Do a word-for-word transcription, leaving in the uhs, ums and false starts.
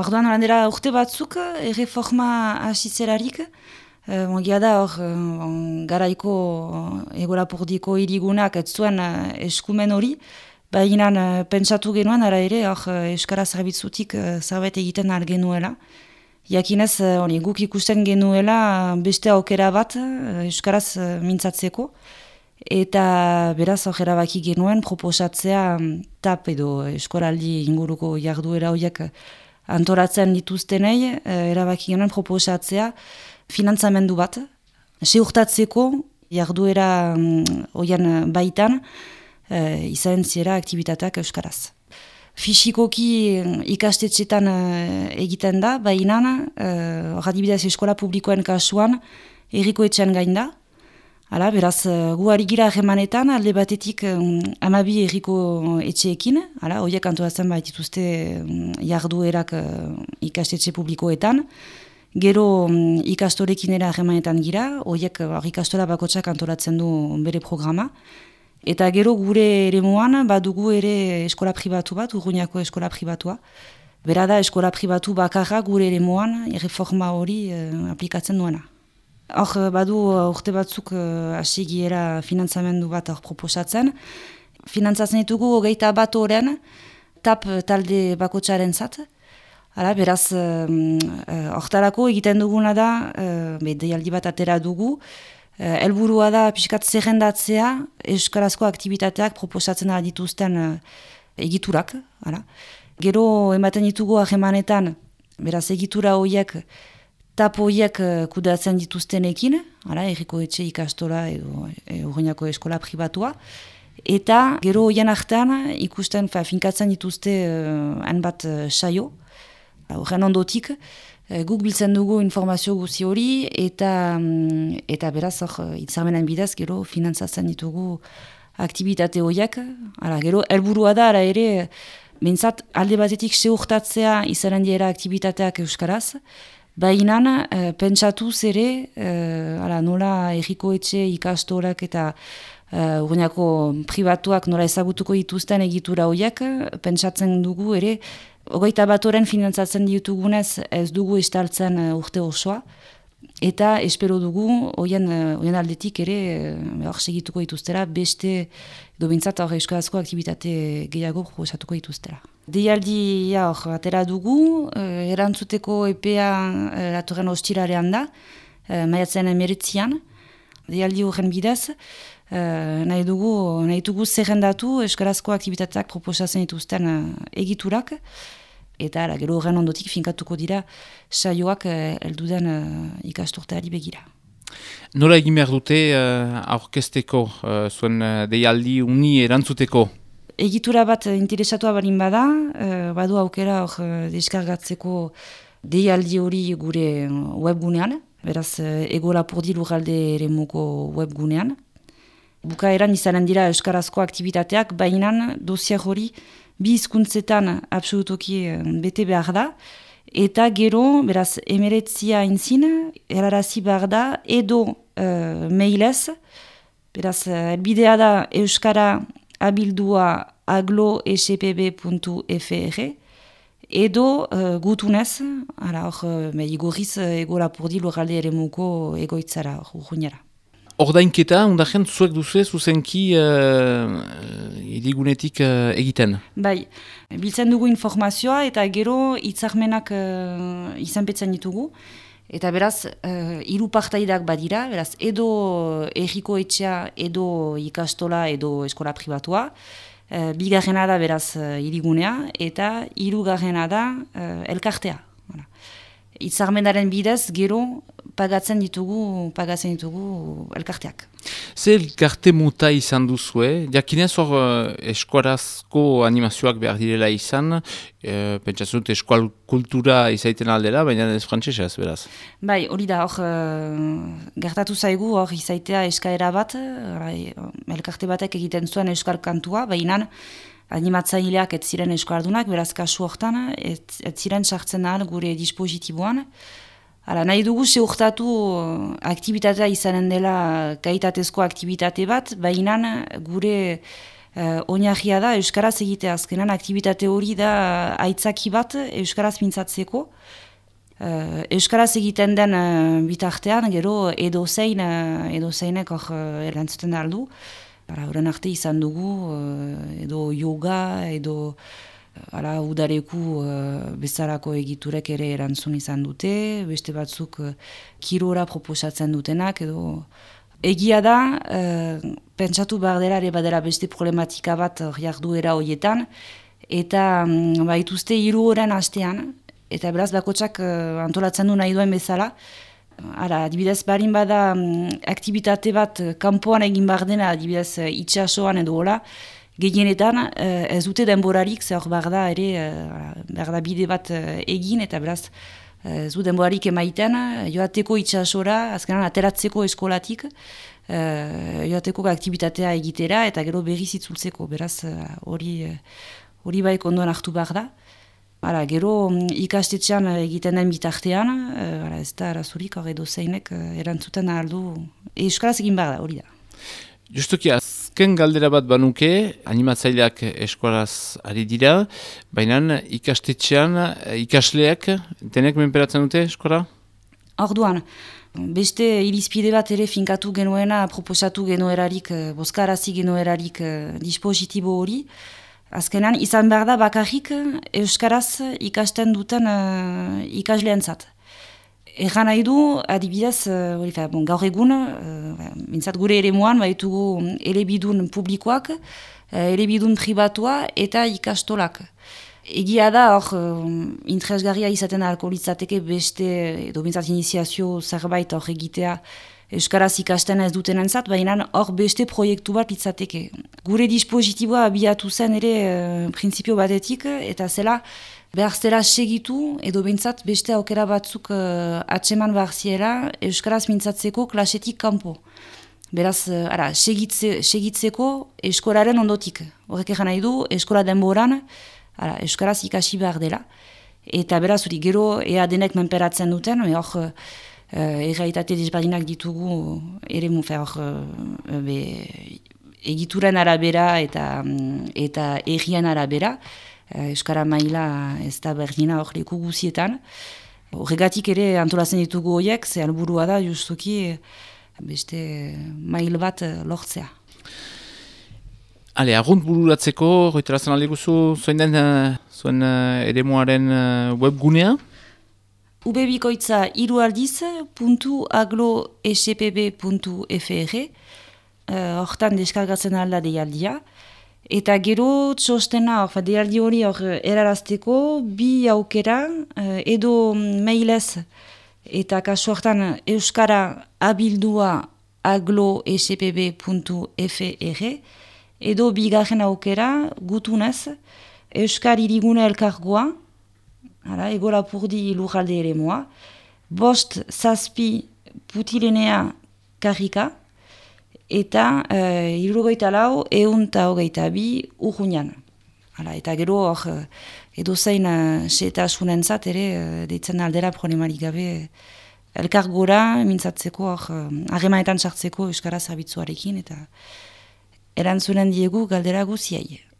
orduan, handera urte batzuk, erreforma hasitzerarik, uh, Ongia da, hor, uh, garaiko Egolapurdiko hirigunak ez zuen uh, eskumen hori, baina uh, pentsatu genuen, ara ere, hor, Euskara zerbitzutik uh, zerbait egiten ahal genuela. Jakinez, uh, guk ikusten genuela beste aukera bat uh, Euskaraz uh, mintzatzeko, eta beraz hor erabaki genuen proposatzea um, tap edo eskoraldi inguruko jarduera horiek antolatzen dituztenei, uh, erabaki genuen proposatzea finantzamendu bat, seurtatzeko jarduera hoian um, baitan uh, izan ziera aktibitateak Euskaraz. Fisikoki ikastetxetan uh, egiten da, baina uh, adibidez eskola publikoen kasuan herriko etxean gain da. Hala, beraz, uh, gu ari gira harremanetan alde batetik um, amabi herriko etxeekin, hala, horiek antolatzen baitituzte um, jarduerak uh, ikastetxe publikoetan. Gero um, ikastorekin ere harremanetan gira, horiek uh, ikastola bakotsak antolatzen du bere programa. Eta gero gure eremuan badugu ere eskola pribatu bat, Urruñako eskola pribatua. Bera da eskola pribatu bakarra gure eremuan erreforma hori uh, aplikatzen duena. Hor badu urte batzuk hasi uh, giera finantzamendu bat hor proposatzen. Finantzatzen ditugu hogeita bat oren tap talde bakotsaren zat. Hala, beraz, hortarako uh, uh, egiten duguna da, uh, deialdi bat atera dugu, uh, helburua da pixkat zerrendatzea euskarazko aktivitateak proposatzen ala dituzten uh, egiturak. Hala. Gero ematen ditugu harremanetan, beraz egitura horiek, tap horiek uh, kudeatzen dituztenekin, hala, herriko etxe ikastola edo e, Urruñako eskola pribatua, eta gero horien artean ikusten, fa, finkatzen dituzte uh, hainbat uh, saio, horren ondotik, uh, guk biltzen dugu informazio guzi hori, eta, um, eta beraz hor hitzarmenen bidez gero finantzatzen ditugu aktibitate horiek, hala, gero helburua da, ara ere, behintzat alde batetik seurtatzea izanen diera aktivitateak euskaraz, baina uh, pentsatuz ere, uh, ala, nola herriko etxe ikastorak eta uh, Urruñako pribatuak nola ezagutuko dituzten egitura horiek, pentsatzen dugu ere, hogeita bat oren finantzatzen ditugunez ez dugu estaltzen uh, urte osoa, eta espero dugu horien uh, aldetik ere hor uh, segituko dituztera, beste edo bintzat hor euskarazko aktivitate gehiago proposatuko dituztera. Deialdia hor atera dugu, uh, erantzuteko epea uh, datorren ostirarean da, uh, maiatzen emeretzian, deialdi horren bidez, uh, nahi dugu, nahi dugu zerrendatu euskarazko aktivitateak proposatzen dituzten uh, egiturak, eta ara, gero horren ondotik finkatuko dira saioak uh, elduden uh, ikasturteari begira. Nola egin behar dute uh, aurkezteko uh, zuen uh, deialdi uni erantzuteko? Egitura bat interesatua balin bada, uh, badu aukera hor uh, deskargatzeko deialdi hori gure webgunean, beraz uh, Egolapurdi Lurralde eremuko webgunean. Bukaeran izanen dira euskarazko aktivitateak, baina dosier hori bi hizkuntzetan absolutoki bete behar da, eta gero, beraz, emeretzia inzin, erarazi behar da, edo uh, mailez, beraz, elbidea da euskara abildua aglo s p b puntu f r, edo uh, gutunez, ara hor, uh, igorriz Egolapurdi Lurralde eremuko egoitzara, Urruñara. Ordainketa, ondajen, zuek duzu zuzenki uh, irigunetik uh, egiten? Bai, biltzen dugu informazioa eta gero hitzarmenak uh, izanpetzen ditugu. Eta beraz, uh, hiru partaidak badira, beraz, edo herriko etxea, edo ikastola, edo eskola pribatua. Uh, bigarrena da beraz uh, irigunea, eta hirugarrena da uh, elkartea. Hitzarmenaren bidez, gero pagatzen ditugu, pagatzen ditugu elkarteak. Ze elkarte muta izan duzue? Jakinez hor uh, eskuarazko animazioak behar direla izan, uh, pentsatzen dut eskual kultura izaiten aldera, baina ez frantsesez, beraz. Bai, hori da, hor uh, gertatu zaigu, hor izaitea eskaera bat, uh, elkarte batek egiten zuen euskal kantua, baina animatzaileak ez ziren euskaldunak, beraz kasu hortan, ez, ez ziren sartzen ahal gure dispositiboan. Hala, nahi dugu seurtatu aktivitatea izanen dela kaitatezko aktivitate bat, baina gure Uh, Oinarria da euskaraz egitea, azkenan aktibitate hori da aitzaki bat euskaraz mintzatzeko. Uh, euskaraz egiten den uh, bitartean, gero edo zein, uh, edo zeinek hor uh, erantzuten da aldu. Horren arte izan dugu, uh, edo yoga, edo uh, ala, udareku uh, bezalako egiturek ere erantzun izan dute, beste batzuk uh, kirora proposatzen dutenak, edo egia da, uh, pentsatu behar dela ere badela beste problematika bat uh, jarduera horietan, eta um, baituzte hiru oran hastean, eta beraz bakotsak uh, antolatzen du nahi duen bezala. Ara, adibidez, barin bada um, aktivitate bat uh, kanpoan egin behar dena, adibidez uh, itxasoan edo hola, gehienetan uh, ez dute denborarik, zer behar da ere, uh, behar da bide bat uh, egin, eta beraz uh, ez du denborarik emaiten, uh, joateko itxasora, azkenan ateratzeko eskolatik, uh, joateko aktivitatea egitera, eta gero berriz itzultzeko, beraz hori uh, hori uh, baik ondoan hartu behar da. Hala, gero ikastetxean egiten den bitartean, uh, ez da arazurik hor edo zeinek uh, erantzuten aldu, euskaraz egin behar da, hori da. Justuki, azken galdera bat banuke, animatzaileak eskolaz ari dira, baina ikastetxean ikasleak denek menperatzen dute eskola? Orduan, beste irizpide bat ere finkatu genuena, proposatu genuerarik, bozkarazi genuerarik uh, dispositibo hori, azkenan, izan behar da bakarrik euskaraz ikasten duten uh, ikasleentzat. Egan nahi du, adibidez, uh, bon, gaur egun, uh, mintzat gure eremuan, baitugu elebidun publikoak, uh, elebidun pribatua eta ikastolak. Egia da, hor, uh, interesgarria izaten ahalko litzateke beste, edo mintzat iniziazio zerbait hor egitea, euskaraz ikasten ez duten entzat, baina hor beste proiektu bat litzateke. Gure dispositiboa abiatu zen ere e, printzipio batetik, eta zela behar zela segitu, edo bintzat beste aukera batzuk e, atseman behar ziela euskaraz mintzatzeko klasetik kanpo. Beraz, e, ara, segitze, segitzeko eskolaren ondotik. Horrek egan nahi du, eskola denboran, ara, euskaraz ikasi behar dela. Eta beraz, hori gero ea denek menperatzen duten, hor, Uh, errealitate desberdinak ditugu ere mufer uh, be, egituren arabera eta eta errian arabera. Uh, Euskara maila ez da berdina hor leku guzietan. Horregatik ere antolatzen ditugu horiek, ze helburua da justuki beste mail bat lortzea. Ale, agunt bururatzeko, goitarazen alde guzu, zuen den, uh, zuen uh, eremuaren uh, webgunea? ubebikoitza hirualdiz puntu aglo s p b puntu f r hortan uh, deskargatzen alda deialdia. Eta gero txostena, orfa, deialdi hori hor erarazteko bi aukera uh, edo mailez eta kasu hortan euskara abildua aglo s p b puntu f r edo bigarren aukera gutunez euskar irigune elkargoa, hala, Ego Lapurdi lurralde ere moa, bost zazpi putilenea karrika, eta uh, hirurogeita lau, ehun eta hogeita bi urruñan. Hala, eta gero hor, edo zein uh, setasunentzat ere, uh, deitzen aldera problemarik gabe, elkargora mintzatzeko, harremanetan sartzeko euskara zerbitzuarekin, eta erantzunen diegu galdera guziai.